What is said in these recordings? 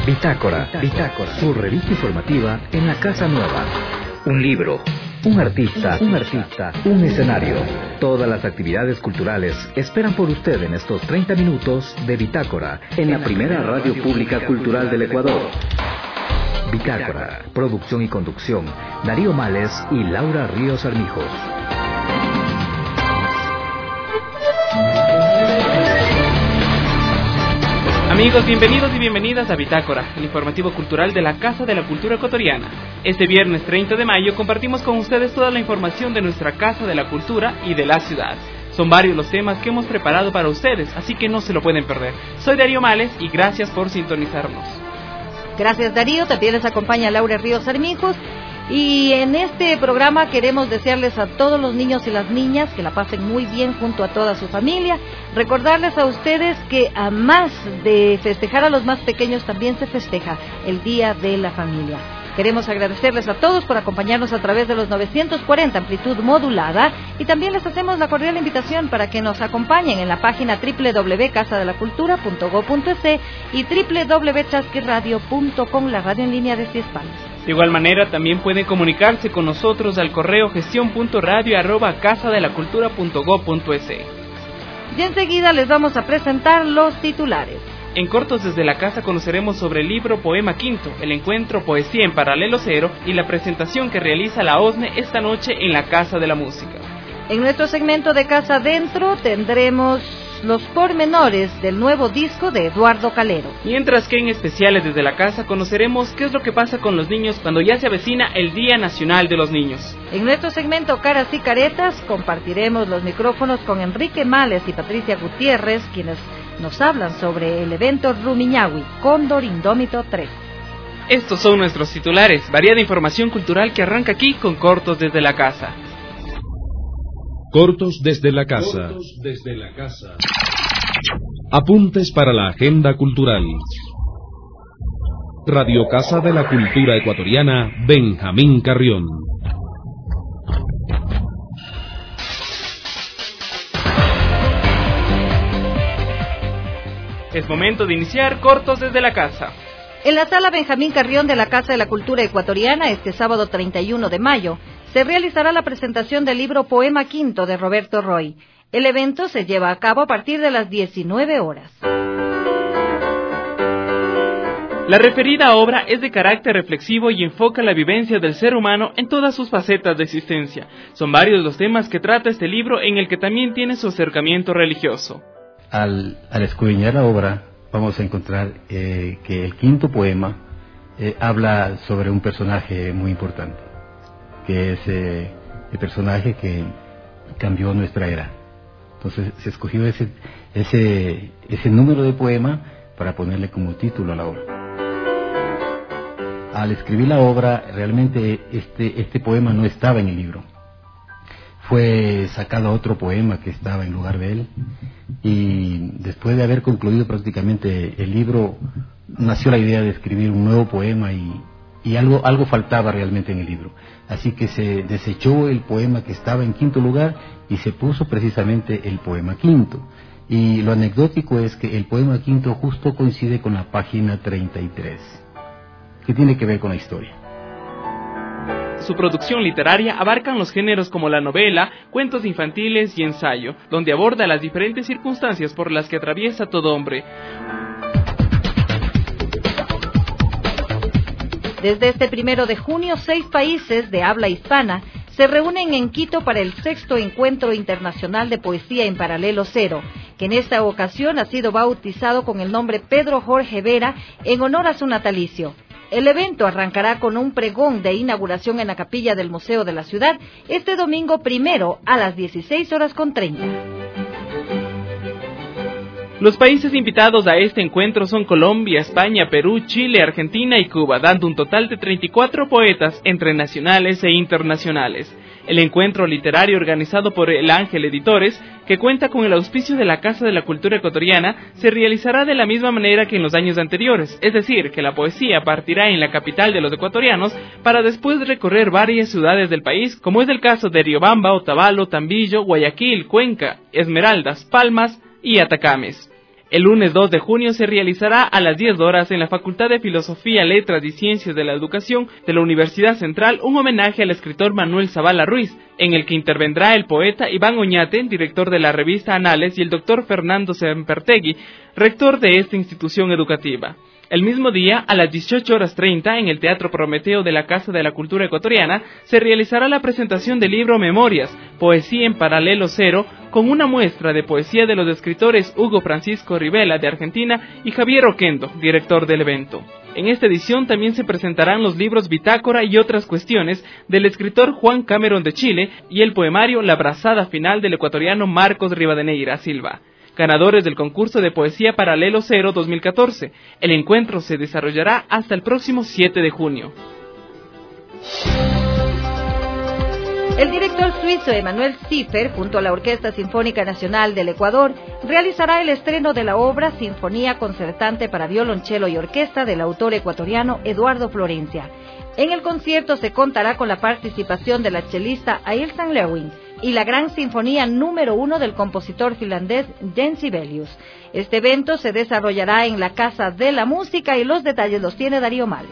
Bitácora, su revista informativa en la Casa Nueva. Un libro, un artista, un escenario. Todas las actividades culturales esperan por usted en estos 30 minutos de Bitácora, en la primera radio pública cultural del Ecuador. Bitácora, producción y conducción, Darío Males y Laura Ríos Armijos. Amigos, bienvenidos y bienvenidas a Bitácora, el informativo cultural de la Casa de la Cultura Ecuatoriana. Este viernes 30 de mayo compartimos con ustedes toda la información de nuestra Casa de la Cultura y de la ciudad. Son varios los temas que hemos preparado para ustedes, así que no se lo pueden perder. Soy Darío Males y gracias por sintonizarnos. Gracias, Darío. También les acompaña Laura Ríos Armijos. Y en este programa queremos desearles a todos los niños y las niñas que la pasen muy bien junto a toda su familia. Recordarles a ustedes que a más de festejar a los más pequeños, también se festeja el Día de la Familia. Queremos agradecerles a todos por acompañarnos a través de los 940 amplitud modulada y también les hacemos la cordial invitación para que nos acompañen en la página www.casadelacultura.go.es y www.chasquiradio.com, la radio en línea de Ciespal. De igual manera, también pueden comunicarse con nosotros al correo gestion.radio@casadelacultura.go.es. Y enseguida les vamos a presentar los titulares. En Cortos desde la Casa conoceremos sobre el libro Poema Quinto, el encuentro Poesía en Paralelo Cero y la presentación que realiza la OSNE esta noche en la Casa de la Música. En nuestro segmento de Casa Adentro tendremos los pormenores del nuevo disco de Eduardo Calero. Mientras que en Especiales desde la Casa conoceremos qué es lo que pasa con los niños cuando ya se avecina el Día Nacional de los Niños. En nuestro segmento Caras y Caretas compartiremos los micrófonos con Enrique Males y Patricia Gutiérrez, quienes nos hablan sobre el evento Rumiñahui, Cóndor Indómito 3. Estos son nuestros titulares, variada información cultural que arranca aquí con Cortos desde la Casa. Cortos desde la Casa. Apuntes para la agenda cultural. Radio Casa de la Cultura Ecuatoriana, Benjamín Carrión. Es momento de iniciar Cortos desde la Casa. En la sala Benjamín Carrión de la Casa de la Cultura Ecuatoriana, este sábado 31 de mayo, se realizará la presentación del libro Poema Quinto de Roberto Roy. El evento se lleva a cabo a partir de las 19 horas. La referida obra es de carácter reflexivo y enfoca la vivencia del ser humano en todas sus facetas de existencia. Son varios los temas que trata este libro, en el que también tiene su acercamiento religioso. Al escudriñar la obra, vamos a encontrar que el quinto poema habla sobre un personaje muy importante, que es el personaje que cambió nuestra era. Entonces se escogió ese número de poema para ponerle como título a la obra. Al escribir la obra, realmente este poema no estaba en el libro. Fue sacado otro poema que estaba en lugar de él, y después de haber concluido prácticamente el libro, nació la idea de escribir un nuevo poema y algo faltaba realmente en el libro. Así que se desechó el poema que estaba en quinto lugar y se puso precisamente el poema quinto. Y lo anecdótico es que el poema quinto justo coincide con la página 33, que tiene que ver con la historia. Su producción literaria abarca los géneros como la novela, cuentos infantiles y ensayo, donde aborda las diferentes circunstancias por las que atraviesa todo hombre. Desde este 1 de junio, 6 países de habla hispana se reúnen en Quito para el 6º Encuentro Internacional de Poesía en Paralelo Cero, que en esta ocasión ha sido bautizado con el nombre Pedro Jorge Vera en honor a su natalicio. El evento arrancará con un pregón de inauguración en la capilla del Museo de la Ciudad este domingo 1 a las 16:30. Los países invitados a este encuentro son Colombia, España, Perú, Chile, Argentina y Cuba, dando un total de 34 poetas entre nacionales e internacionales. El encuentro literario organizado por El Ángel Editores, que cuenta con el auspicio de la Casa de la Cultura Ecuatoriana, se realizará de la misma manera que en los años anteriores, es decir, que la poesía partirá en la capital de los ecuatorianos para después recorrer varias ciudades del país, como es el caso de Riobamba, Otavalo, Tambillo, Guayaquil, Cuenca, Esmeraldas, Palmas y Atacames. El lunes 2 de junio se realizará a las 10 horas en la Facultad de Filosofía, Letras y Ciencias de la Educación de la Universidad Central un homenaje al escritor Manuel Zavala Ruiz, en el que intervendrá el poeta Iván Oñate, director de la revista Anales, y el doctor Fernando Sempertegui, rector de esta institución educativa. El mismo día, a las 18:30, en el Teatro Prometeo de la Casa de la Cultura Ecuatoriana, se realizará la presentación del libro Memorias, Poesía en Paralelo Cero, con una muestra de poesía de los escritores Hugo Francisco Rivela, de Argentina, y Javier Oquendo, director del evento. En esta edición también se presentarán los libros Bitácora y otras cuestiones del escritor Juan Cameron de Chile y el poemario La Brazada Final del ecuatoriano Marcos Rivadeneira Silva, ganadores del concurso de poesía Paralelo Cero 2014. El encuentro se desarrollará hasta el próximo 7 de junio. El director suizo Emanuel Ziffer, junto a la Orquesta Sinfónica Nacional del Ecuador, realizará el estreno de la obra Sinfonía Concertante para Violonchelo y Orquesta del autor ecuatoriano Eduardo Florencia. En el concierto se contará con la participación de la chelista Ailsa Lewin y la Gran Sinfonía número 1 del compositor finlandés Jens Sibelius. Este evento se desarrollará en la Casa de la Música y los detalles los tiene Darío Males.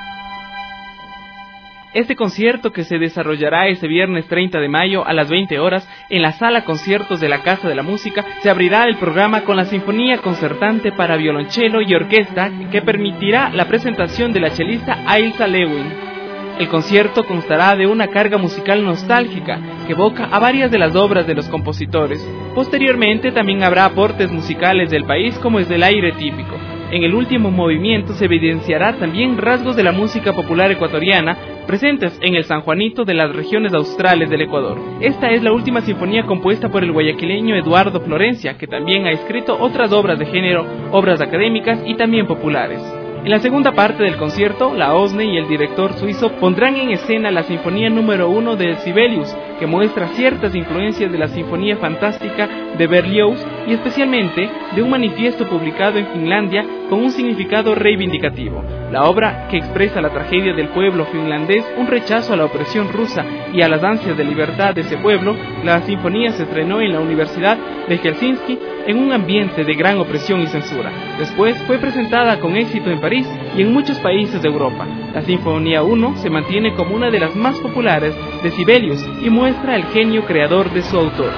Este concierto, que se desarrollará este viernes 30 de mayo a las 20 horas en la Sala Conciertos de la Casa de la Música, se abrirá el programa con la Sinfonía Concertante para Violonchelo y Orquesta, que permitirá la presentación de la chelista Ailsa Lewin. El concierto constará de una carga musical nostálgica que evoca a varias de las obras de los compositores. Posteriormente también habrá aportes musicales del país, como es del aire típico. En el último movimiento se evidenciará también rasgos de la música popular ecuatoriana presentes en el San Juanito de las regiones australes del Ecuador. Esta es la última sinfonía compuesta por el guayaquileño Eduardo Florencia, que también ha escrito otras obras de género, obras académicas y también populares. En la segunda parte del concierto, la OSNE y el director suizo pondrán en escena la Sinfonía número 1 de Sibelius, que muestra ciertas influencias de la Sinfonía Fantástica de Berlioz y especialmente de un manifiesto publicado en Finlandia con un significado reivindicativo. La obra, que expresa la tragedia del pueblo finlandés, un rechazo a la opresión rusa y a las ansias de libertad de ese pueblo, la sinfonía se estrenó en la Universidad de Helsinki en un ambiente de gran opresión y censura. Después fue presentada con éxito en París y en muchos países de Europa. La Sinfonía 1 se mantiene como una de las más populares de Sibelius y muestra el genio creador de su autor.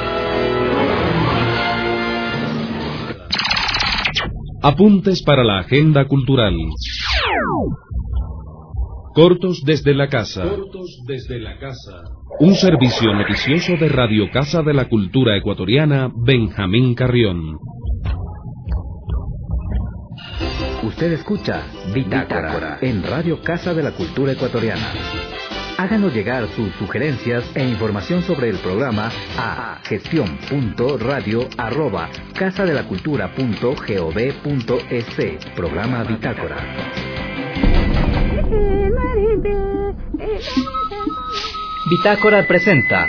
Apuntes para la agenda cultural. Cortos desde la casa. Un servicio noticioso de Radio Casa de la Cultura Ecuatoriana, Benjamín Carrión. Usted escucha Bitácora en Radio Casa de la Cultura Ecuatoriana. Háganos llegar sus sugerencias e información sobre el programa a gestion.radio@casadelacultura.gov.es. Programa Bitácora. Bitácora presenta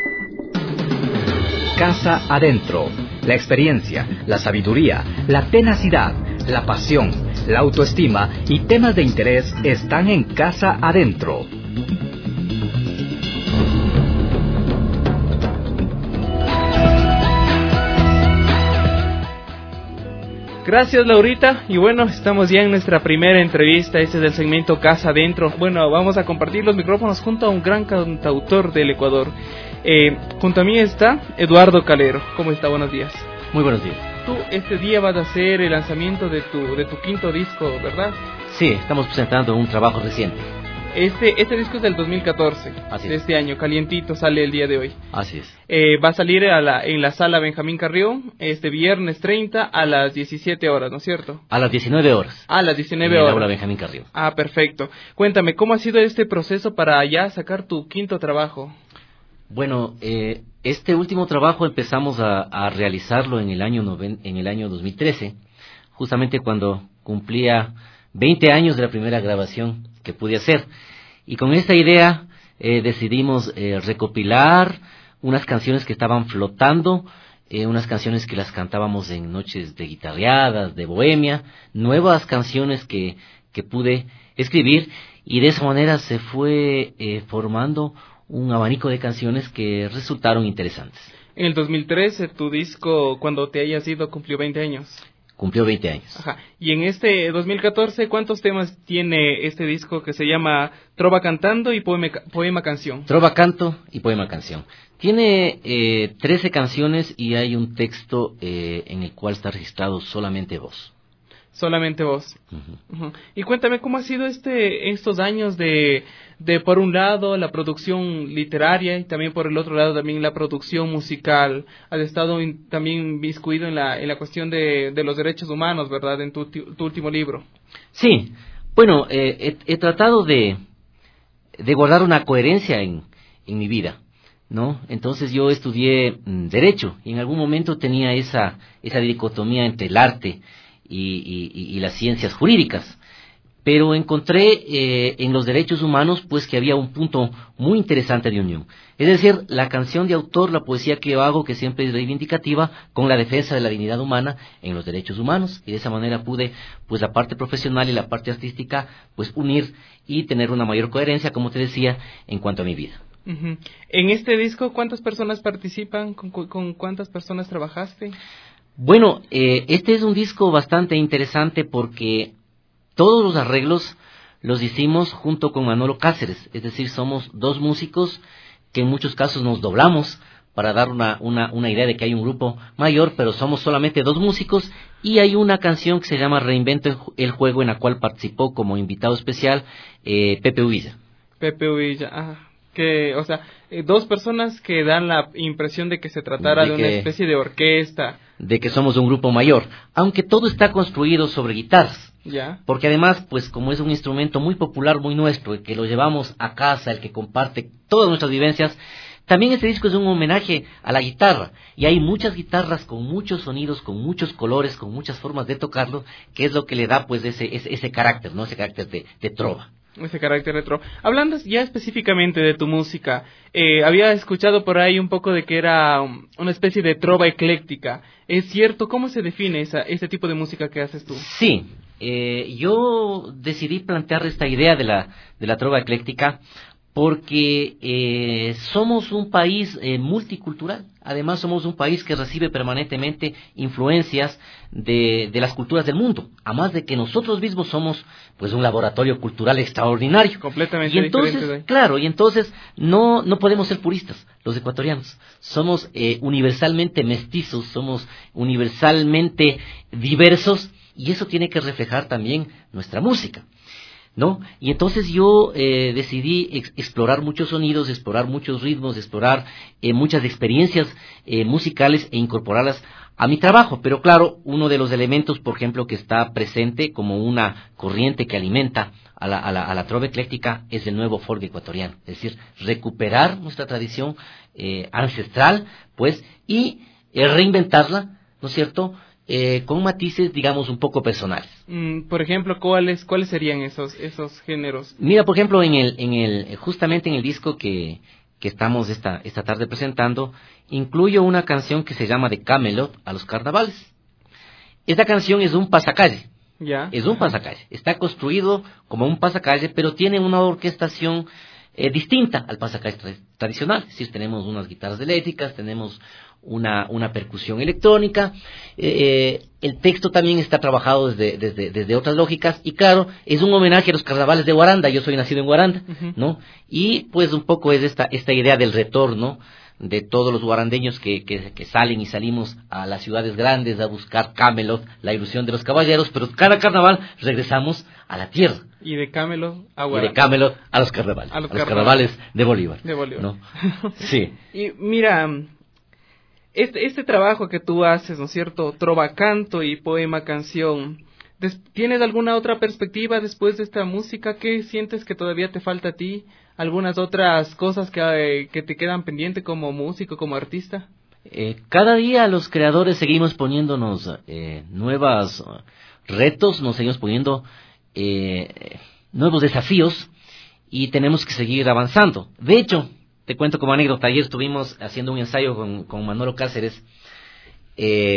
Casa Adentro. La experiencia, la sabiduría, la tenacidad, la pasión, la autoestima y temas de interés están en Casa Adentro. Gracias, Laurita, y bueno, estamos ya en nuestra primera entrevista. Este es el segmento Casa Adentro. Bueno, vamos a compartir los micrófonos junto a un gran cantautor del Ecuador. Junto a mí está Eduardo Calero. ¿Cómo está? Buenos días. Muy buenos días. Tú este día vas a hacer el lanzamiento de tu quinto disco, ¿verdad? Sí, estamos presentando un trabajo reciente. Este disco es del 2014, de este año, calientito, sale el día de hoy. Así es. Va a salir en la sala Benjamín Carrión este viernes 30 a las 17 horas, ¿no es cierto? A las 19 horas. A las 19 horas. En el aula Benjamín Carrión. Ah, perfecto. Cuéntame, ¿cómo ha sido este proceso para ya sacar tu quinto trabajo? Bueno, este último trabajo empezamos a realizarlo en el año 2013, justamente cuando cumplía 20 años de la primera grabación que pude hacer. Y con esta idea decidimos recopilar unas canciones que estaban flotando, unas canciones que las cantábamos en noches de guitarreadas, de bohemia, nuevas canciones que pude escribir, y de esa manera se fue formando un abanico de canciones que resultaron interesantes. En el 2013, tu disco, cuando te hayas ido, cumplió 20 años. cumplió 20 años. Ajá. Y en este 2014, ¿cuántos temas tiene este disco que se llama Trova Cantando y Poema Canción? Trova Canto y Poema Canción. Tiene 13 canciones y hay un texto en el cual está registrado solamente voz. Solamente voz. Uh-huh. Uh-huh. Y cuéntame, ¿cómo ha sido estos años de por un lado, la producción literaria y también por el otro lado también la producción musical? Has estado también inmiscuido en la cuestión de los derechos humanos, ¿verdad?, en tu último libro. Sí. Bueno, he tratado de guardar una coherencia en mi vida, ¿no? Entonces yo estudié Derecho y en algún momento tenía esa dicotomía entre el arte y las ciencias jurídicas, pero encontré en los derechos humanos pues que había un punto muy interesante de unión, es decir, la canción de autor, la poesía que yo hago, que siempre es reivindicativa, con la defensa de la dignidad humana en los derechos humanos, y de esa manera pude pues la parte profesional y la parte artística pues unir y tener una mayor coherencia, como te decía, en cuanto a mi vida. Uh-huh. En este disco, ¿cuántas personas participan? ¿Con cuántas personas trabajaste? Bueno, este es un disco bastante interesante porque todos los arreglos los hicimos junto con Manolo Cáceres, es decir, somos dos músicos que en muchos casos nos doblamos para dar una idea de que hay un grupo mayor, pero somos solamente dos músicos, y hay una canción que se llama Reinvento el Juego, en la cual participó como invitado especial Pepe Uvilla. Pepe Uvilla, o sea, dos personas que dan la impresión de que se tratara de una especie de orquesta. De que somos un grupo mayor, aunque todo está construido sobre guitarras. Ya. Porque además, pues como es un instrumento muy popular, muy nuestro, el que lo llevamos a casa, el que comparte todas nuestras vivencias, también este disco es un homenaje a la guitarra. Y hay muchas guitarras con muchos sonidos, con muchos colores, con muchas formas de tocarlo, que es lo que le da pues ese carácter, ¿no? Ese carácter de trova. Ese carácter retro. Hablando ya específicamente de tu música, había escuchado por ahí un poco de que era una especie de trova ecléctica. ¿Es cierto? ¿Cómo se define este tipo de música que haces tú? Sí, yo decidí plantear esta idea de la trova ecléctica porque somos un país multicultural. Además somos un país que recibe permanentemente influencias de las culturas del mundo, a más de que nosotros mismos somos pues un laboratorio cultural extraordinario. Completamente y entonces, diferente. Claro, y entonces no podemos ser puristas, los ecuatorianos. Somos universalmente mestizos, somos universalmente diversos, y eso tiene que reflejar también nuestra música, ¿no? Y entonces yo decidí explorar muchos sonidos, explorar muchos ritmos, explorar muchas experiencias musicales e incorporarlas a mi trabajo. Pero claro, uno de los elementos, por ejemplo, que está presente como una corriente que alimenta a la trova ecléctica es el nuevo folk ecuatoriano, es decir, recuperar nuestra tradición ancestral, pues, y reinventarla, ¿no es cierto?, con matices, digamos, un poco personales. Por ejemplo, ¿cuáles serían esos géneros? Mira, por ejemplo, justamente en el disco que estamos esta tarde presentando, incluyo una canción que se llama de Camelot a los carnavales. Esta canción es un pasacalle. Ya. Es un pasacalle. Está construido como un pasacalle, pero tiene una orquestación distinta al pasacalle tradicional. Es decir, tenemos unas guitarras eléctricas, tenemos una percusión electrónica, el texto también está trabajado desde otras lógicas, y claro, es un homenaje a los carnavales de Guaranda. Yo soy nacido en Guaranda, uh-huh, ¿no? Y pues un poco es esta idea del retorno de todos los guarandeños que salen y salimos a las ciudades grandes a buscar Camelot, la ilusión de los caballeros, pero cada carnaval regresamos a la tierra. Y de Camelot a Guaranda. Y de Camelot a los carnavales. A los carnavales de Bolívar. De Bolívar. ¿No? Sí. Y mira, este trabajo que tú haces, ¿no es cierto? Trova Canto y Poema Canción. ¿Tienes alguna otra perspectiva después de esta música? ¿Qué sientes que todavía te falta a ti? ¿Algunas otras cosas que te quedan pendiente como músico, como artista? Cada día los creadores seguimos poniéndonos nuevos retos, nos seguimos poniendo nuevos desafíos, y tenemos que seguir avanzando. De hecho, te cuento como anécdota, ayer estuvimos haciendo un ensayo con Manolo Cáceres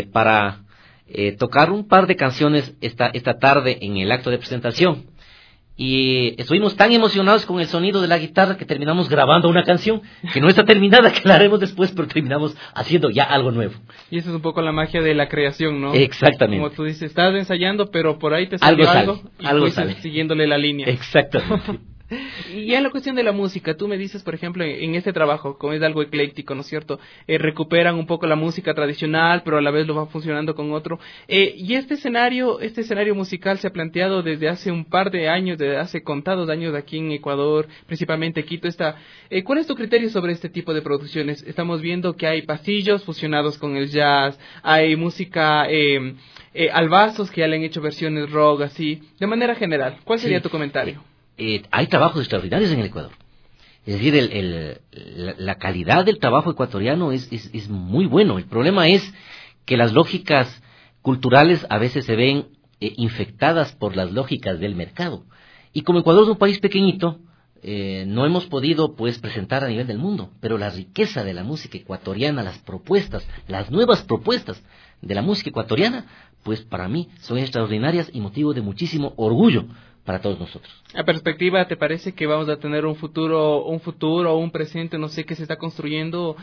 para tocar un par de canciones esta tarde en el acto de presentación. y estuvimos tan emocionados con el sonido de la guitarra que terminamos grabando una canción que no está terminada, que la haremos después, pero terminamos haciendo ya algo nuevo. Y esa es un poco la magia de la creación, ¿no? Exactamente. Como tú dices, estás ensayando, pero por ahí te salió algo y algo fuiste sale. siguiéndole la línea. Exactamente. Y ya en la cuestión de la música, tú me dices, por ejemplo, en este trabajo, como es algo ecléctico, ¿no es cierto? Recuperan un poco la música tradicional, pero a la vez lo van funcionando con otro. Y este escenario musical se ha planteado desde hace un par de años, desde hace contados años aquí en Ecuador, principalmente Quito. ¿Cuál es tu criterio sobre este tipo de producciones? Estamos viendo que hay pasillos fusionados con el jazz, hay música albazos que ya le han hecho versiones rock, así. De manera general, ¿cuál sería tu comentario? Hay trabajos extraordinarios en el Ecuador. Es decir, la calidad del trabajo ecuatoriano es muy bueno. El problema es que las lógicas culturales a veces se ven infectadas por las lógicas del mercado. Y como Ecuador es un país pequeñito, no hemos podido pues presentar a nivel del mundo. Pero la riqueza de la música ecuatoriana, las nuevas propuestas de la música ecuatoriana, pues para mí son extraordinarias y motivo de muchísimo orgullo para todos nosotros. ¿A perspectiva te parece que vamos a tener un futuro o un presente, no sé, que se está construyendo,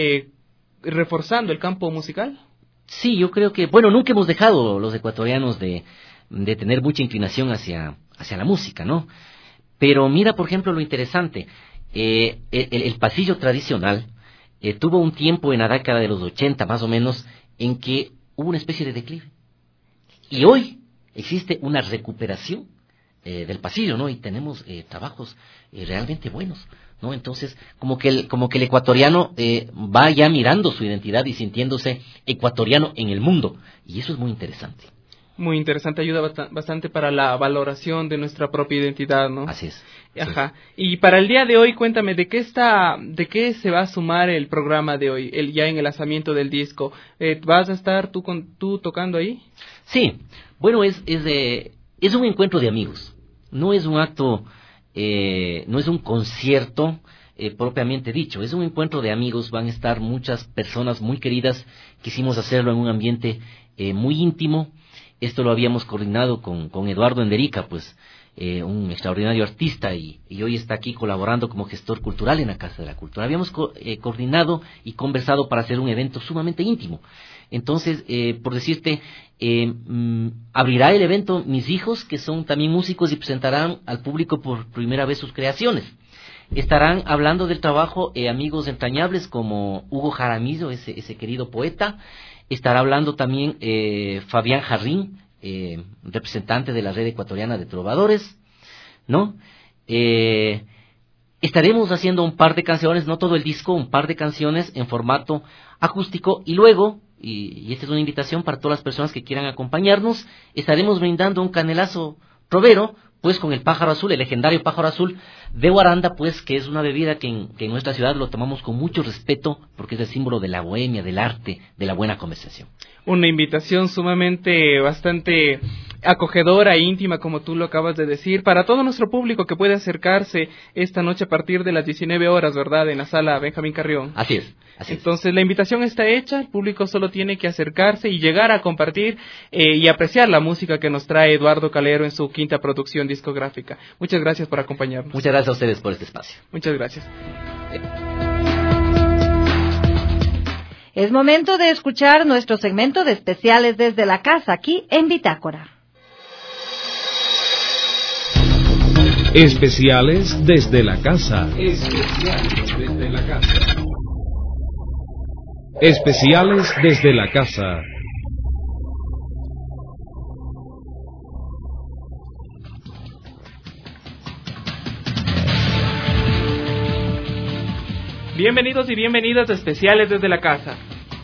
reforzando el campo musical? Sí, yo creo que, bueno, nunca hemos dejado los ecuatorianos de tener mucha inclinación hacia la música, ¿no? Pero mira, por ejemplo, lo interesante, el pasillo tradicional tuvo un tiempo en la década de los 80, más o menos, en que hubo una especie de declive. Y hoy existe una recuperación del pasillo, ¿no? Y tenemos trabajos realmente buenos, ¿no? Entonces, como que el ecuatoriano va ya mirando su identidad y sintiéndose ecuatoriano en el mundo, y eso es muy interesante. Muy interesante, ayuda bastante para la valoración de nuestra propia identidad, ¿no? Así es. Ajá. Y para el día de hoy, cuéntame, ¿de qué se va a sumar el programa de hoy, ya en el lanzamiento del disco? ¿Vas a estar tú tocando ahí? Sí. Bueno, es un encuentro de amigos. No es un acto, no es un concierto propiamente dicho, es un encuentro de amigos. Van a estar muchas personas muy queridas. Quisimos hacerlo en un ambiente muy íntimo. Esto lo habíamos coordinado con Eduardo Enderica, pues un extraordinario artista, y hoy está aquí colaborando como gestor cultural en la Casa de la Cultura. Habíamos coordinado y conversado para hacer un evento sumamente íntimo. Entonces, por decirte, abrirá el evento mis hijos, que son también músicos, y presentarán al público por primera vez sus creaciones. Estarán hablando del trabajo amigos entrañables como Hugo Jaramillo, ese querido poeta. Estará hablando también Fabián Jarrín, representante de la Red Ecuatoriana de Trovadores, ¿no? Estaremos haciendo un par de canciones, no todo el disco, un par de canciones en formato acústico, y luego, y esta es una invitación para todas las personas que quieran acompañarnos, estaremos brindando un canelazo trovero, pues con el pájaro azul, el legendario pájaro azul de Guaranda, pues que es una bebida que en nuestra ciudad lo tomamos con mucho respeto, porque es el símbolo de la bohemia, del arte, de la buena conversación. Una invitación sumamente bastante acogedora e íntima, como tú lo acabas de decir, para todo nuestro público que puede acercarse esta noche a partir de las 19 horas, ¿verdad?, en la sala Benjamín Carrión. Así es. Entonces la invitación está hecha, el público solo tiene que acercarse y llegar a compartir y apreciar la música que nos trae Eduardo Calero en su quinta producción discográfica. Muchas gracias por acompañarnos. Muchas gracias a ustedes por este espacio. Muchas gracias. Es momento de escuchar nuestro segmento de especiales desde la casa, aquí en Bitácora. Especiales desde la casa. Especiales desde la casa. Especiales desde la casa. Bienvenidos y bienvenidas a Especiales desde la casa.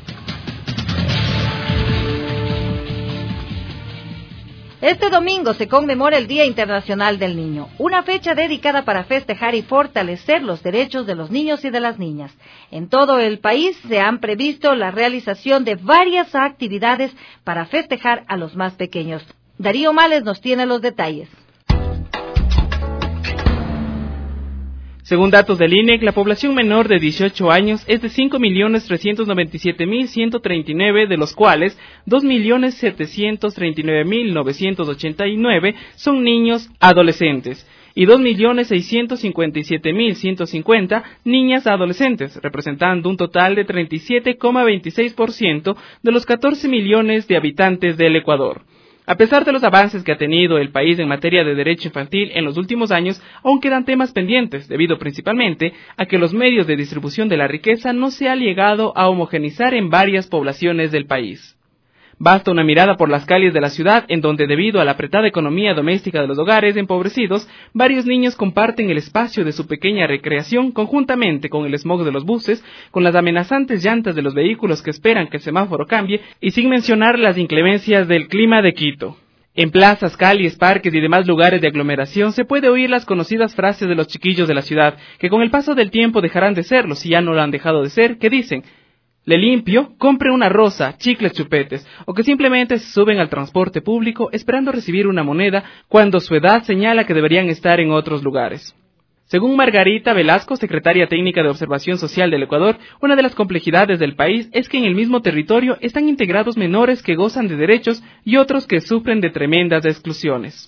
Este domingo se conmemora el Día Internacional del Niño, una fecha dedicada para festejar y fortalecer los derechos de los niños y de las niñas. En todo el país se han previsto la realización de varias actividades para festejar a los más pequeños. Darío Males nos tiene los detalles. Según datos del INEC, la población menor de 18 años es de 5.397.139, de los cuales 2.739.989 son niños adolescentes y 2.657.150 niñas adolescentes, representando un total de 37,26% de los 14 millones de habitantes del Ecuador. A pesar de los avances que ha tenido el país en materia de derecho infantil en los últimos años, aún quedan temas pendientes, debido principalmente a que los medios de distribución de la riqueza no se han llegado a homogeneizar en varias poblaciones del país. Basta una mirada por las calles de la ciudad, en donde debido a la apretada economía doméstica de los hogares empobrecidos, varios niños comparten el espacio de su pequeña recreación conjuntamente con el smog de los buses, con las amenazantes llantas de los vehículos que esperan que el semáforo cambie, y sin mencionar las inclemencias del clima de Quito. En plazas, calles, parques y demás lugares de aglomeración se puede oír las conocidas frases de los chiquillos de la ciudad, que con el paso del tiempo dejarán de serlo, si ya no lo han dejado de ser, que dicen: le limpio, compre una rosa, chicles, chupetes, o que simplemente se suben al transporte público esperando recibir una moneda cuando su edad señala que deberían estar en otros lugares. Según Margarita Velasco, secretaria técnica de Observación Social del Ecuador, una de las complejidades del país es que en el mismo territorio están integrados menores que gozan de derechos y otros que sufren de tremendas exclusiones.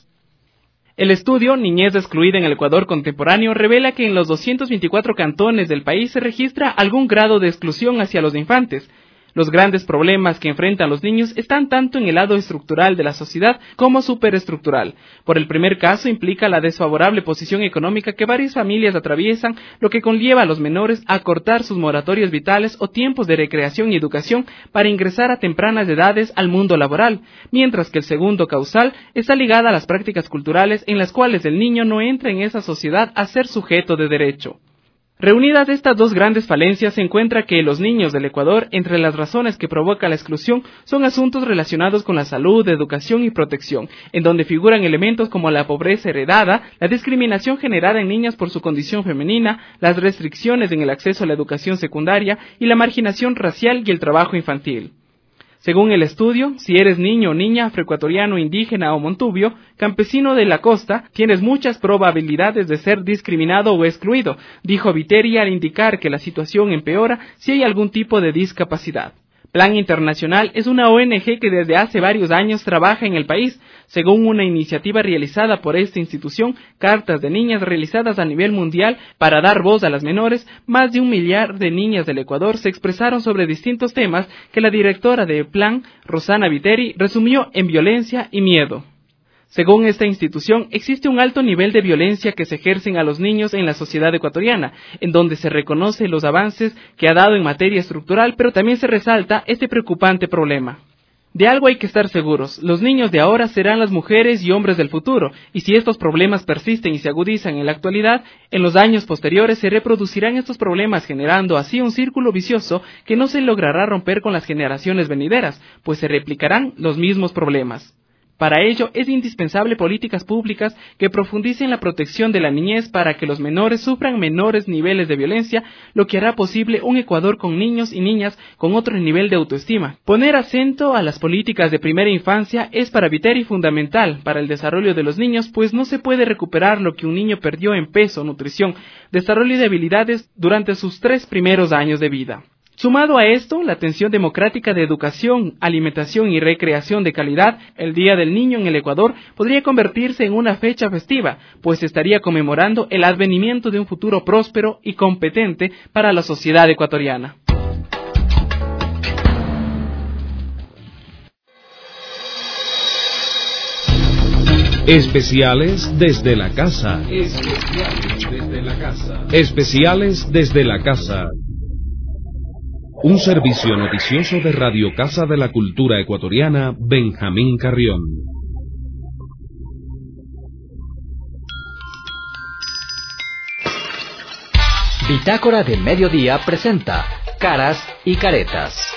El estudio Niñez excluida en el Ecuador contemporáneo revela que en los 224 cantones del país se registra algún grado de exclusión hacia los infantes. Los grandes problemas que enfrentan los niños están tanto en el lado estructural de la sociedad como superestructural. Por el primer caso implica la desfavorable posición económica que varias familias atraviesan, lo que conlleva a los menores a cortar sus moratorios vitales o tiempos de recreación y educación para ingresar a tempranas edades al mundo laboral, mientras que el segundo causal está ligada a las prácticas culturales en las cuales el niño no entra en esa sociedad a ser sujeto de derecho. Reunidas estas dos grandes falencias, se encuentra que los niños del Ecuador, entre las razones que provoca la exclusión, son asuntos relacionados con la salud, educación y protección, en donde figuran elementos como la pobreza heredada, la discriminación generada en niñas por su condición femenina, las restricciones en el acceso a la educación secundaria y la marginación racial y el trabajo infantil. Según el estudio, si eres niño o niña afroecuatoriano, indígena o montubio, campesino de la costa, tienes muchas probabilidades de ser discriminado o excluido, dijo Viteri al indicar que la situación empeora si hay algún tipo de discapacidad. Plan Internacional es una ONG que desde hace varios años trabaja en el país. Según una iniciativa realizada por esta institución, Cartas de Niñas realizadas a nivel mundial para dar voz a las menores, más de 1 millar de niñas del Ecuador se expresaron sobre distintos temas que la directora de Plan, Rosana Viteri, resumió en violencia y miedo. Según esta institución, existe un alto nivel de violencia que se ejercen a los niños en la sociedad ecuatoriana, en donde se reconoce los avances que ha dado en materia estructural, pero también se resalta este preocupante problema. De algo hay que estar seguros, los niños de ahora serán las mujeres y hombres del futuro, y si estos problemas persisten y se agudizan en la actualidad, en los años posteriores se reproducirán estos problemas, generando así un círculo vicioso que no se logrará romper con las generaciones venideras, pues se replicarán los mismos problemas. Para ello, es indispensable políticas públicas que profundicen la protección de la niñez para que los menores sufran menores niveles de violencia, lo que hará posible un Ecuador con niños y niñas con otro nivel de autoestima. Poner acento a las políticas de primera infancia es para Viteri fundamental para el desarrollo de los niños, pues no se puede recuperar lo que un niño perdió en peso, nutrición, desarrollo de habilidades durante sus 3 primeros años de vida. Sumado a esto, la atención democrática de educación, alimentación y recreación de calidad, el Día del Niño en el Ecuador podría convertirse en una fecha festiva, pues estaría conmemorando el advenimiento de un futuro próspero y competente para la sociedad ecuatoriana. Especiales desde la casa. Especiales desde la casa. Un servicio noticioso de Radio Casa de la Cultura Ecuatoriana, Benjamín Carrión. Bitácora de Mediodía presenta Caras y Caretas.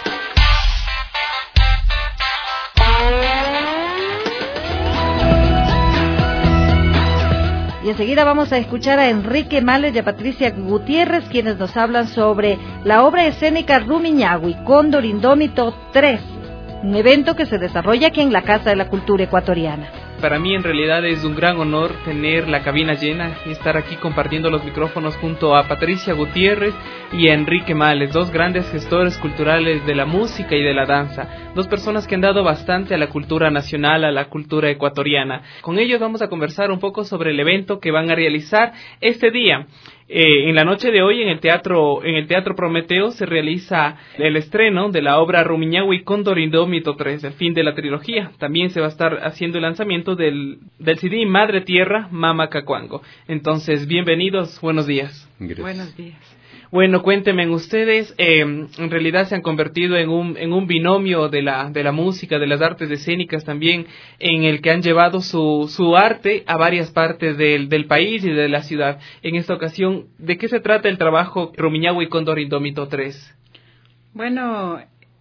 Y enseguida vamos a escuchar a Enrique Males y a Patricia Gutiérrez, quienes nos hablan sobre la obra escénica Rumiñahui, Cóndor Indómito 3, un evento que se desarrolla aquí en la Casa de la Cultura Ecuatoriana. Para mí en realidad es un gran honor tener la cabina llena y estar aquí compartiendo los micrófonos junto a Patricia Gutiérrez y a Enrique Males, dos grandes gestores culturales de la música y de la danza, dos personas que han dado bastante a la cultura nacional, a la cultura ecuatoriana. Con ellos vamos a conversar un poco sobre el evento que van a realizar este día. En la noche de hoy en el Teatro Prometeo se realiza el estreno de la obra Rumiñahui Cóndor Indómito 3, el fin de la trilogía. También se va a estar haciendo el lanzamiento del CD Madre Tierra, Mama Cacuango. Entonces, bienvenidos, buenos días. Gracias. Buenos días. Bueno, cuéntenme ustedes, en realidad se han convertido en un binomio de la música, de las artes escénicas también, en el que han llevado su arte a varias partes del país y de la ciudad. En esta ocasión, ¿de qué se trata el trabajo Rumiñahui Cóndor Indómito 3? Bueno,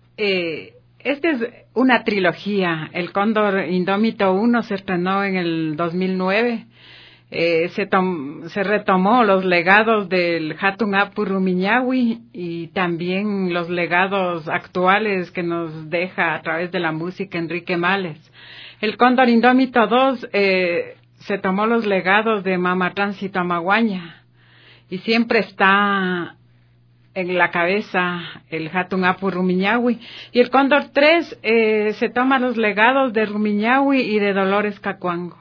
esta es una trilogía. El Cóndor Indómito 1 se estrenó en el 2009. Se retomó los legados del Hatun Apu Rumiñahui y también los legados actuales que nos deja a través de la música Enrique Males. El Cóndor Indómito 2 se tomó los legados de Mama Tránsito Amaguaña y siempre está en la cabeza el Hatun Apu Rumiñahui. Y el Cóndor 3 se toma los legados de Rumiñahui y de Dolores Cacuango.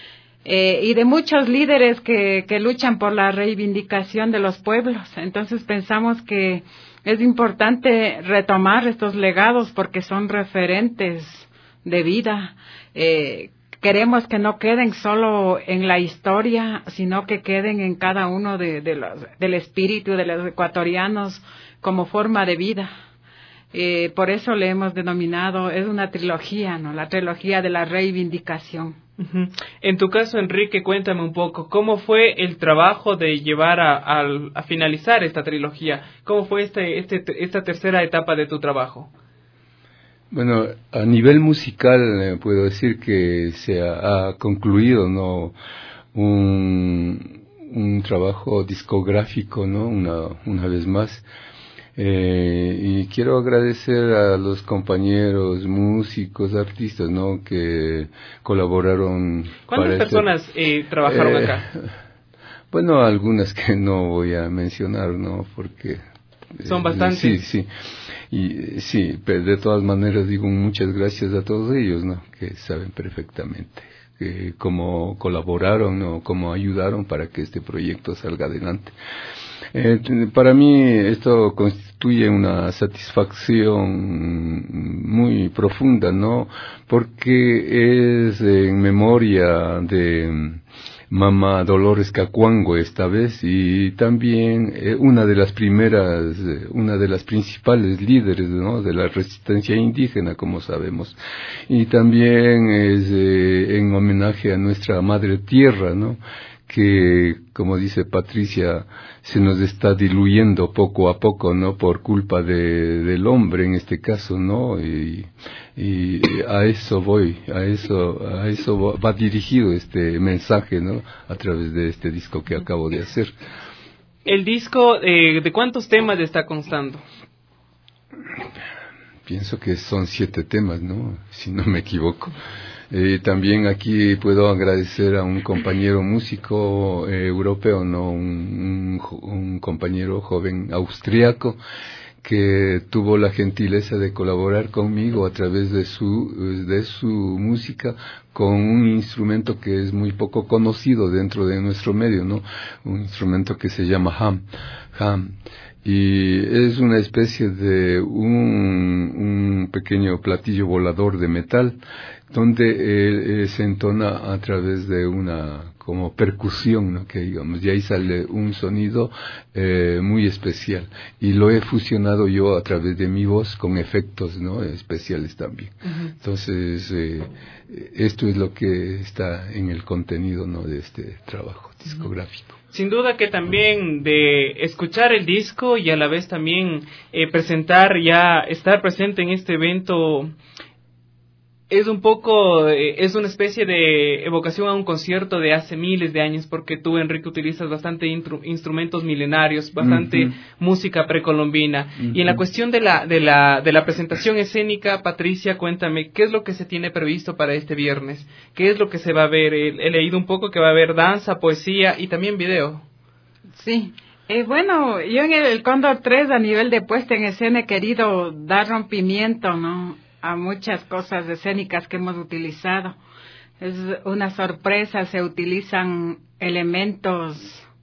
Y de muchos líderes que luchan por la reivindicación de los pueblos. Entonces pensamos que es importante retomar estos legados porque son referentes de vida. Queremos que no queden solo en la historia, sino que queden en cada uno del espíritu de los ecuatorianos como forma de vida. Por eso le hemos denominado, es una trilogía, ¿no? La trilogía de la reivindicación. Uh-huh. En tu caso, Enrique, cuéntame un poco, ¿cómo fue el trabajo de llevar a finalizar esta trilogía? ¿Cómo fue esta tercera etapa de tu trabajo? Bueno, a nivel musical puedo decir que se ha concluido, ¿no? un trabajo discográfico, ¿no? Una vez más. Y quiero agradecer a los compañeros músicos, artistas, ¿no? Que colaboraron. ¿Cuántas personas trabajaron acá? Bueno, algunas que no voy a mencionar, ¿no? Porque son bastantes. Sí. Y sí, pero de todas maneras digo muchas gracias a todos ellos, ¿no? Que saben perfectamente cómo colaboraron, ¿no? Cómo ayudaron para que este proyecto salga adelante. Para mí esto constituye una satisfacción muy profunda, ¿no? Porque es en memoria de Mama Dolores Cacuango esta vez y también una de las principales líderes, ¿no? De la resistencia indígena, como sabemos. Y también es en homenaje a nuestra Madre Tierra, ¿no? Que, como dice Patricia, se nos está diluyendo poco a poco, ¿no? Por culpa del hombre en este caso, ¿no? Y a eso va dirigido este mensaje, ¿no? A través de este disco que acabo de hacer. ¿El disco de cuántos temas está constando? Pienso que son 7 temas, ¿no? Si no me equivoco. También aquí puedo agradecer a un compañero músico europeo, ¿no? Un compañero joven austriaco que tuvo la gentileza de colaborar conmigo a través de su música con un instrumento que es muy poco conocido dentro de nuestro medio, ¿no? Un instrumento que se llama ham. Y es una especie de un pequeño platillo volador de metal donde se entona a través de una como percusión, ¿no? Que digamos, y ahí sale un sonido muy especial y lo he fusionado yo a través de mi voz con efectos, ¿no? Especiales también. Uh-huh. Entonces esto es lo que está en el contenido, ¿no? De este trabajo discográfico. Sin duda que también de escuchar el disco y a la vez también estar presente en este evento es un poco, es una especie de evocación a un concierto de hace miles de años, porque tú, Enrique, utilizas bastante instrumentos milenarios, bastante música precolombina. Y en la cuestión de la presentación escénica, Patricia, cuéntame, ¿qué es lo que se tiene previsto para este viernes? ¿Qué es lo que se va a ver? He leído un poco que va a haber danza, poesía y también video. Sí. Bueno, yo en el Cóndor 3, a nivel de puesta en escena, he querido dar rompimiento, ¿no?, a muchas cosas escénicas que hemos utilizado. Es una sorpresa, se utilizan elementos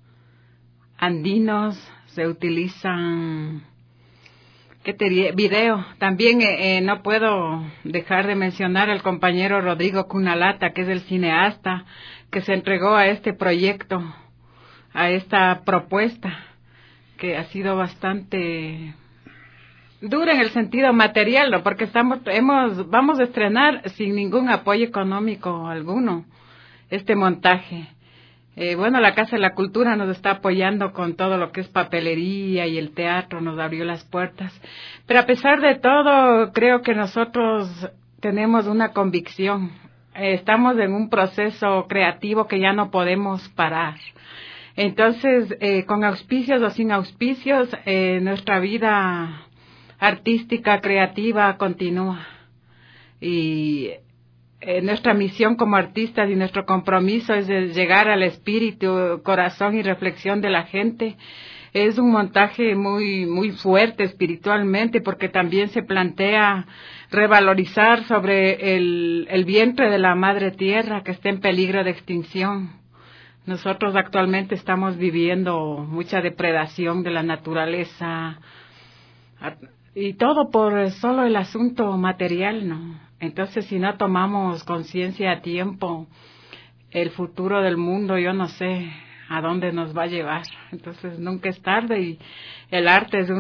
andinos, se utilizan, ¿qué te diría? Video. También no puedo dejar de mencionar al compañero Rodrigo Cunalata, que es el cineasta que se entregó a este proyecto, a esta propuesta, que ha sido bastante dura en el sentido material, ¿no?, porque vamos a estrenar sin ningún apoyo económico alguno este montaje. Bueno, la Casa de la Cultura nos está apoyando con todo lo que es papelería, y el teatro nos abrió las puertas. Pero a pesar de todo, creo que nosotros tenemos una convicción. Estamos en un proceso creativo que ya no podemos parar. Entonces, con auspicios o sin auspicios, nuestra vida artística, creativa, continúa. Y nuestra misión como artistas y nuestro compromiso es de llegar al espíritu, corazón y reflexión de la gente. Es un montaje muy, muy fuerte espiritualmente, porque también se plantea revalorizar sobre el vientre de la madre tierra, que está en peligro de extinción. Nosotros actualmente estamos viviendo mucha depredación de la naturaleza, y todo por solo el asunto material, ¿no? Entonces, si no tomamos conciencia a tiempo, el futuro del mundo, yo no sé a dónde nos va a llevar. Entonces, nunca es tarde, y el arte es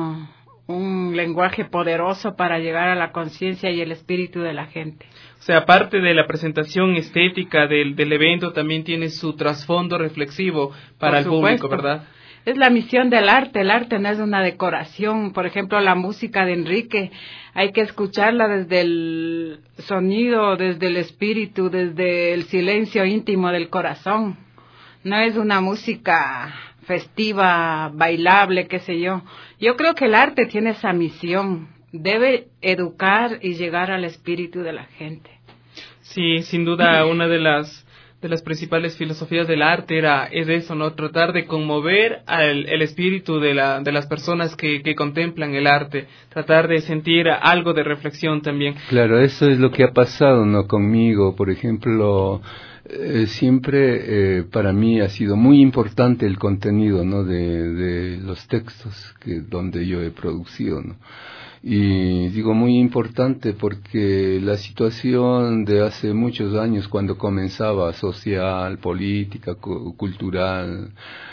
un lenguaje poderoso para llegar a la conciencia y el espíritu de la gente. O sea, aparte de la presentación estética del evento, también tiene su trasfondo reflexivo para el público, ¿verdad? Es la misión del arte. El arte no es una decoración. Por ejemplo, la música de Enrique, hay que escucharla desde el sonido, desde el espíritu, desde el silencio íntimo del corazón. No es una música festiva, bailable, qué sé yo. Yo creo que el arte tiene esa misión. Debe educar y llegar al espíritu de la gente. Sí, sin duda, una de las principales filosofías del arte es eso, ¿no? Tratar de conmover el espíritu de las personas que contemplan el arte, tratar de sentir algo de reflexión también. Claro, eso es lo que ha pasado, ¿no?, conmigo. Por ejemplo, siempre para mí ha sido muy importante el contenido, ¿no?, de los textos donde yo he producido, ¿no? Y digo muy importante porque la situación de hace muchos años, cuando comenzaba, social, política, cultural,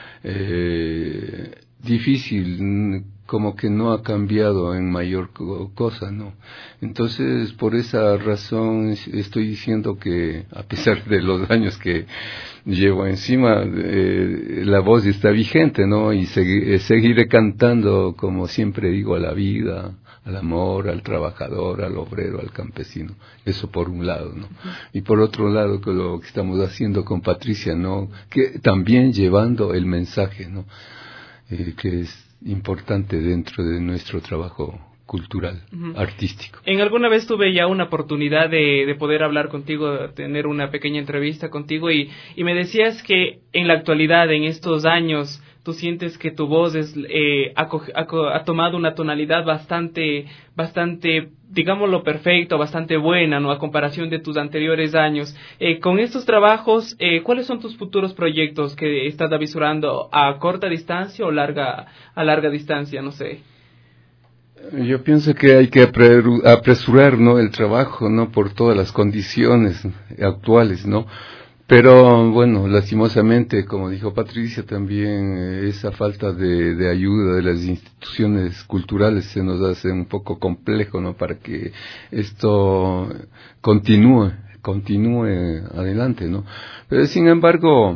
difícil, como que no ha cambiado en mayor cosa, ¿no? Entonces, por esa razón estoy diciendo que, a pesar de los años que llevo encima, la voz está vigente, ¿no? Y seguiré cantando, como siempre digo, a la vida, al amor, al trabajador, al obrero, al campesino. Eso por un lado, ¿no? Y por otro lado, que lo que estamos haciendo con Patricia, ¿no?, que también llevando el mensaje, ¿no?, que es importante dentro de nuestro trabajo cultural, artístico. En alguna vez tuve ya una oportunidad de poder hablar contigo, tener una pequeña entrevista contigo, y me decías que en la actualidad, en estos años, tú sientes que tu voz ha tomado una tonalidad bastante, digámoslo, perfecto, bastante buena, ¿no?, a comparación de tus anteriores años. Con estos trabajos, ¿cuáles son tus futuros proyectos que estás avisorando a corta distancia o a larga distancia? No sé. Yo pienso que hay que apresurar, ¿no?, el trabajo, ¿no?, por todas las condiciones actuales, ¿no? Pero bueno, lastimosamente, como dijo Patricia, también esa falta de ayuda de las instituciones culturales se nos hace un poco complejo, ¿no?, para que esto continúe adelante, ¿no? Pero sin embargo,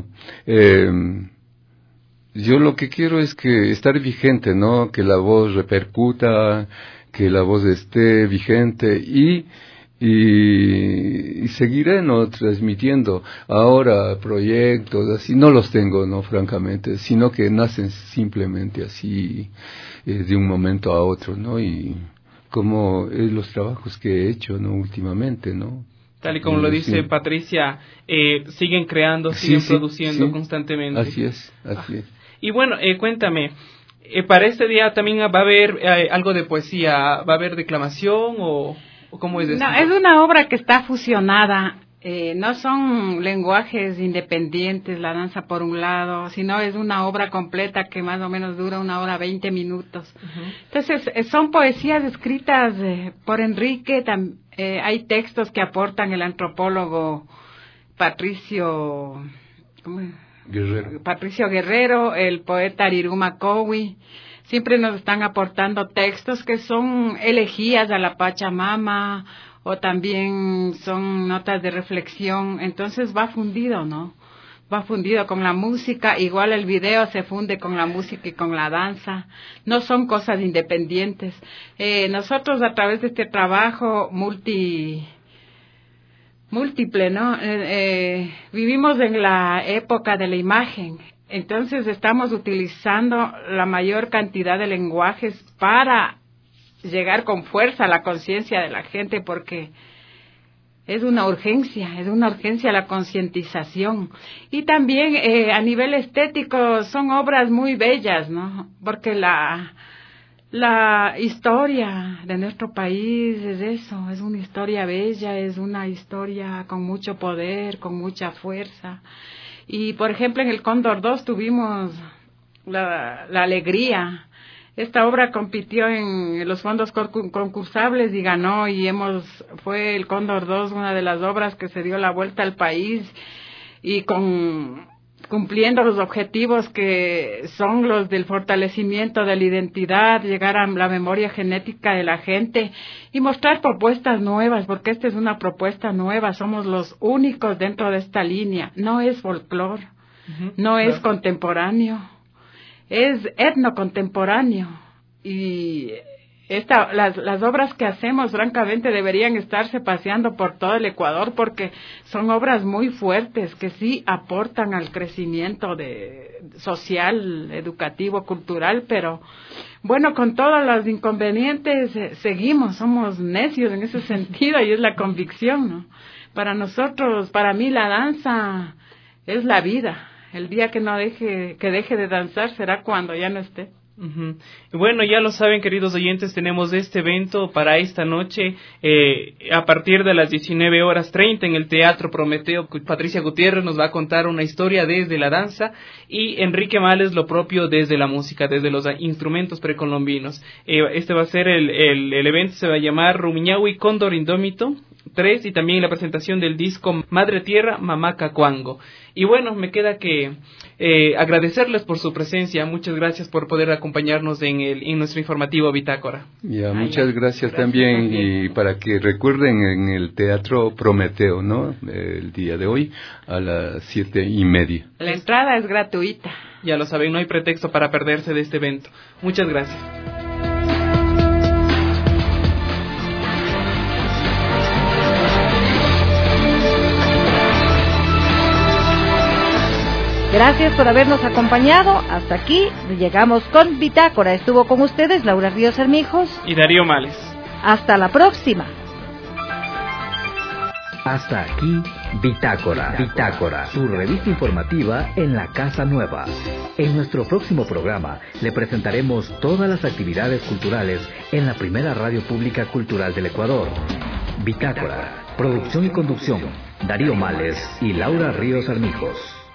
yo lo que quiero es que estar vigente, ¿no?, que la voz repercuta, que la voz esté vigente, y y seguiré no transmitiendo ahora proyectos así, no los tengo, no, francamente, sino que nacen simplemente así de un momento a otro, no, y como los trabajos que he hecho, no, últimamente, no. Tal y como lo dice Patricia, siguen creando, siguen produciendo constantemente. Así es. Y bueno, cuéntame, para este día también va a haber algo de poesía, ¿va a haber declamación o cómo es esto? No, es una obra que está fusionada, no son lenguajes independientes, la danza por un lado, sino es una obra completa que más o menos dura 1 hora 20 minutos. Entonces, son poesías escritas por Enrique, hay textos que aportan el antropólogo Patricio Guerrero, el poeta Ariruma Cowi. Siempre nos están aportando textos que son elegías a la Pachamama o también son notas de reflexión. Entonces va fundido, ¿no? Va fundido con la música. Igual el video se funde con la música y con la danza. No son cosas independientes. Nosotros a través de este trabajo múltiple, ¿no? Vivimos en la época de la imagen. Entonces estamos utilizando la mayor cantidad de lenguajes para llegar con fuerza a la conciencia de la gente, porque es una urgencia la concientización. Y también a nivel estético son obras muy bellas, ¿no? Porque la historia de nuestro país es eso, es una historia bella, es una historia con mucho poder, con mucha fuerza. Y, por ejemplo, en el Cóndor 2 tuvimos la alegría. Esta obra compitió en los fondos concursables y ganó, y fue el Cóndor 2 una de las obras que se dio la vuelta al país, y cumpliendo los objetivos que son los del fortalecimiento de la identidad, llegar a la memoria genética de la gente y mostrar propuestas nuevas, porque esta es una propuesta nueva, somos los únicos dentro de esta línea, no es folclore, no es contemporáneo, es etnocontemporáneo, y las obras que hacemos francamente deberían estarse paseando por todo el Ecuador, porque son obras muy fuertes que sí aportan al crecimiento social, educativo, cultural, pero bueno, con todos los inconvenientes somos necios en ese sentido, y es la convicción, ¿no? Para nosotros, para mí la danza es la vida. El día que deje de danzar será cuando ya no esté. Bueno, ya lo saben, queridos oyentes, tenemos este evento para esta noche a partir de las 19:30 en el Teatro Prometeo. Patricia Gutiérrez nos va a contar una historia desde la danza, y Enrique Males lo propio desde la música, desde los instrumentos precolombinos. Este va a ser el evento, se va a llamar Rumiñahui Cóndor Indómito 3, y también la presentación del disco Madre Tierra, Mamá Cacuango. Y bueno, me queda que agradecerles por su presencia. Muchas gracias por poder acompañarnos en nuestro informativo Bitácora. Muchas gracias también, y para que recuerden en el Teatro Prometeo, ¿no? El día de hoy a las 7:30. La entrada es gratuita. Ya lo saben, no hay pretexto para perderse de este evento. Muchas gracias. Gracias por habernos acompañado. Hasta aquí llegamos con Bitácora. Estuvo con ustedes Laura Ríos Armijos y Darío Males. Hasta la próxima. Hasta aquí Bitácora, su revista informativa en la Casa Nueva. En nuestro próximo programa le presentaremos todas las actividades culturales en la primera radio pública cultural del Ecuador. Bitácora, producción y conducción, Darío Males y Laura Ríos Armijos.